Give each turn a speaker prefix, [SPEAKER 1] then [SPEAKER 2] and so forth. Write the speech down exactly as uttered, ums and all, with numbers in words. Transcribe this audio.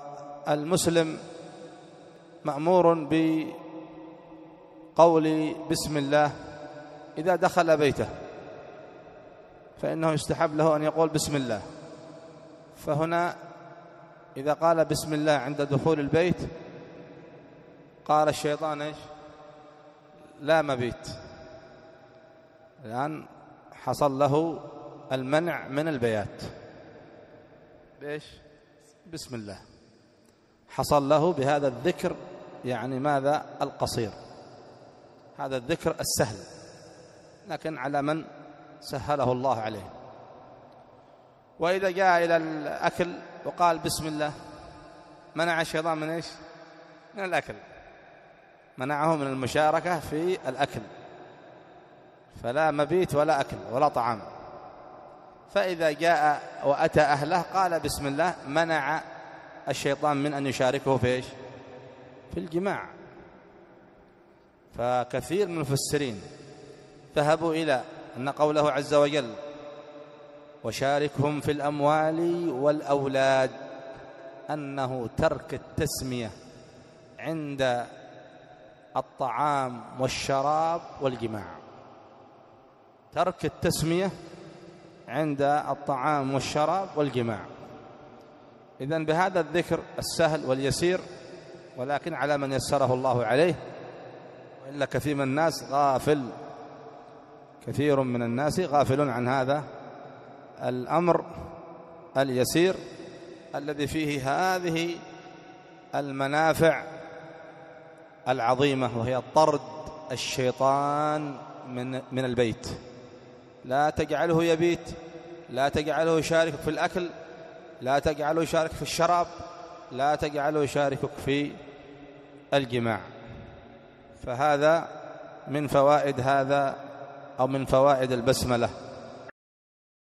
[SPEAKER 1] المسلم مأمور بقول بسم الله إذا دخل بيته، فإنه يستحب له أن يقول بسم الله. فهنا إذا قال بسم الله عند دخول البيت قال الشيطان إيش؟ لا مبيت، الآن حصل له المنع من البيات بإيش؟ بسم الله، حصل له بهذا الذكر، يعني ماذا؟ القصير، هذا الذكر السهل، لكن على من سهله الله عليه. وإذا جاء إلى الأكل وقال بسم الله منع الشيطان من إيش؟ من الأكل، منعه من المشاركة في الأكل، فلا مبيت ولا أكل ولا طعام. فإذا جاء وأتى أهله قال بسم الله، منع الشيطان من أن يشاركه في إيش؟ في الجماع. فكثير من المفسرين ذهبوا إلى أن قوله عز وجل وشاركهم في الأموال والأولاد أنه ترك التسمية عند الطعام والشراب والجماع، ترك التسمية عند الطعام والشراب والجماع. إذن بهذا الذكر السهل واليسير، ولكن على من يسره الله عليه، وإلا كثير من الناس غافل، كثير من الناس غافلون عن هذا الأمر اليسير الذي فيه هذه المنافع العظيمة، وهي طرد الشيطان من من البيت. لا تجعله يبيت، لا تجعله يشاركك في الأكل، لا تجعله يشارك في الشراب، لا تجعله يشاركك في الجماع. فهذا من فوائد هذا أو من فوائد البسملة.